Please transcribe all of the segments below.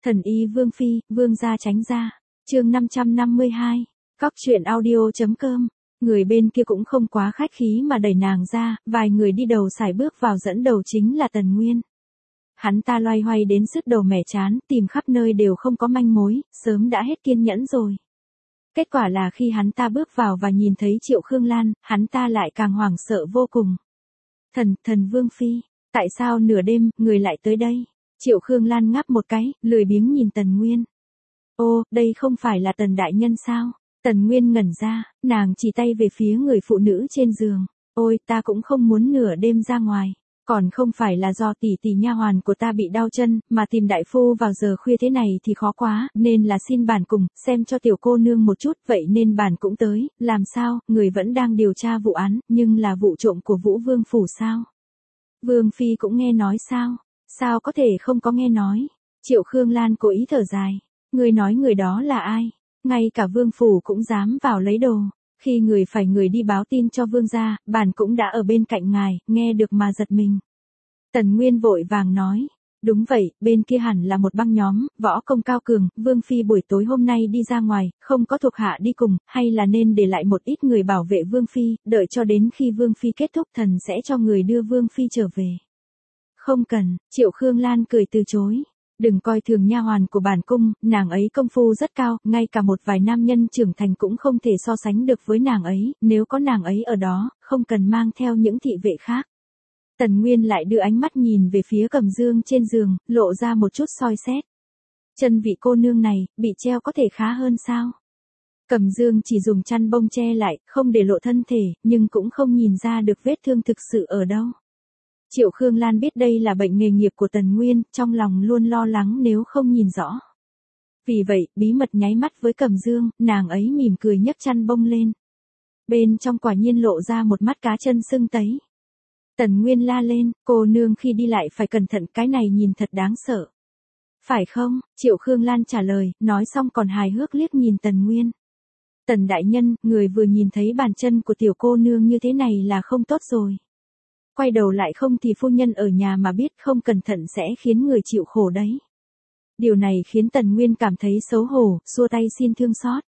Thần y Vương Phi, Vương gia tránh ra. Chương 552. Cóc truyện audio.com. Người bên kia cũng không quá khách khí mà đẩy nàng ra, vài người đi đầu sải bước vào, dẫn đầu chính là Tần Nguyên. Hắn ta loay hoay đến sứt đầu mẻ chán, tìm khắp nơi đều không có manh mối, sớm đã hết kiên nhẫn rồi. Kết quả là khi hắn ta bước vào và nhìn thấy Triệu Khương Lan, hắn ta lại càng hoảng sợ vô cùng. Thần Vương Phi, tại sao nửa đêm, người lại tới đây? Triệu Khương Lan ngáp một cái, lười biếng nhìn Tần Nguyên. Ô, đây không phải là Tần đại nhân sao? Tần Nguyên ngẩn ra, nàng chỉ tay về phía người phụ nữ trên giường. Ôi, ta cũng không muốn nửa đêm ra ngoài. Còn không phải là do tỷ nha hoàn của ta bị đau chân, mà tìm đại phu vào giờ khuya thế này thì khó quá, nên là xin bản cùng, xem cho tiểu cô nương một chút, vậy nên bản cũng tới, làm sao, người vẫn đang điều tra vụ án, nhưng là vụ trộm của Vũ Vương Phủ sao? Vương Phi cũng nghe nói sao? Sao có thể không có nghe nói? Triệu Khương Lan cố ý thở dài. Người nói người đó là ai? Ngay cả Vương Phủ cũng dám vào lấy đồ. Khi người đi báo tin cho Vương gia, bản cũng đã ở bên cạnh ngài, nghe được mà giật mình. Tần Nguyên vội vàng nói. Đúng vậy, bên kia hẳn là một băng nhóm, võ công cao cường, Vương Phi buổi tối hôm nay đi ra ngoài, không có thuộc hạ đi cùng, hay là nên để lại một ít người bảo vệ Vương Phi, đợi cho đến khi Vương Phi kết thúc thần sẽ cho người đưa Vương Phi trở về. Không cần, Triệu Khương Lan cười từ chối. Đừng coi thường nha hoàn của bản cung, nàng ấy công phu rất cao, ngay cả một vài nam nhân trưởng thành cũng không thể so sánh được với nàng ấy, nếu có nàng ấy ở đó, không cần mang theo những thị vệ khác. Tần Nguyên lại đưa ánh mắt nhìn về phía Cẩm Dương trên giường, lộ ra một chút soi xét. Chân vị cô nương này, bị treo có thể khá hơn sao? Cẩm Dương chỉ dùng chăn bông che lại, không để lộ thân thể, nhưng cũng không nhìn ra được vết thương thực sự ở đâu. Triệu Khương Lan biết đây là bệnh nghề nghiệp của Tần Nguyên, trong lòng luôn lo lắng nếu không nhìn rõ. Vì vậy, bí mật nháy mắt với Cẩm Dương, nàng ấy mỉm cười nhấc chăn bông lên. Bên trong quả nhiên lộ ra một mắt cá chân sưng tấy. Tần Nguyên la lên, cô nương khi đi lại phải cẩn thận, cái này nhìn thật đáng sợ. Phải không? Triệu Khương Lan trả lời, nói xong còn hài hước liếc nhìn Tần Nguyên. Tần đại nhân, người vừa nhìn thấy bàn chân của tiểu cô nương như thế này là không tốt rồi. Quay đầu lại không thì phu nhân ở nhà mà biết, không cẩn thận sẽ khiến người chịu khổ đấy. Điều này khiến Tần Nguyên cảm thấy xấu hổ, xua tay xin thương xót.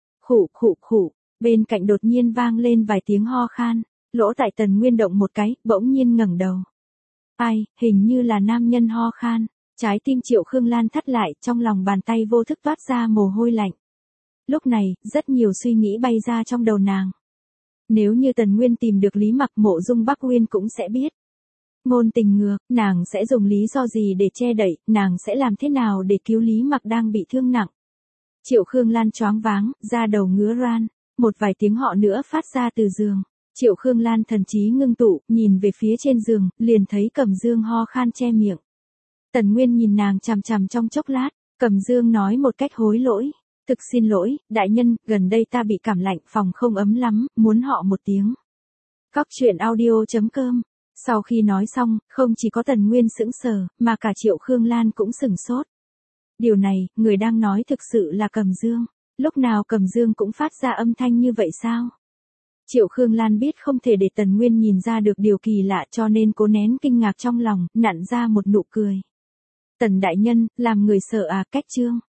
Khụ, bên cạnh đột nhiên vang lên vài tiếng ho khan, lỗ tai Tần Nguyên động một cái, bỗng nhiên ngẩng đầu. Ai, hình như là nam nhân ho khan, trái tim Triệu Khương Lan thắt lại, trong lòng bàn tay vô thức toát ra mồ hôi lạnh. Lúc này, rất nhiều suy nghĩ bay ra trong đầu nàng. Nếu như Tần Nguyên tìm được Lý Mặc, Mộ Dung Bắc Uyên cũng sẽ biết. Ngôn tình ngược, nàng sẽ dùng lý do gì để che đậy, nàng sẽ làm thế nào để cứu Lý Mặc đang bị thương nặng. Triệu Khương Lan choáng váng, da đầu ngứa ran, một vài tiếng họ nữa phát ra từ giường. Triệu Khương Lan thần trí ngưng tụ, nhìn về phía trên giường, liền thấy Cẩm Dương ho khan che miệng. Tần Nguyên nhìn nàng chằm chằm trong chốc lát, Cẩm Dương nói một cách hối lỗi. Thực xin lỗi, đại nhân, gần đây ta bị cảm lạnh, phòng không ấm lắm, muốn họ một tiếng. Cóc truyện audio.com. Sau khi nói xong, không chỉ có Tần Nguyên sững sờ, mà cả Triệu Khương Lan cũng sửng sốt. Điều này, người đang nói thực sự là Cẩm Dương. Lúc nào Cẩm Dương cũng phát ra âm thanh như vậy sao? Triệu Khương Lan biết không thể để Tần Nguyên nhìn ra được điều kỳ lạ, cho nên cố nén kinh ngạc trong lòng, nặn ra một nụ cười. Tần đại nhân, làm người sợ à, cách chương.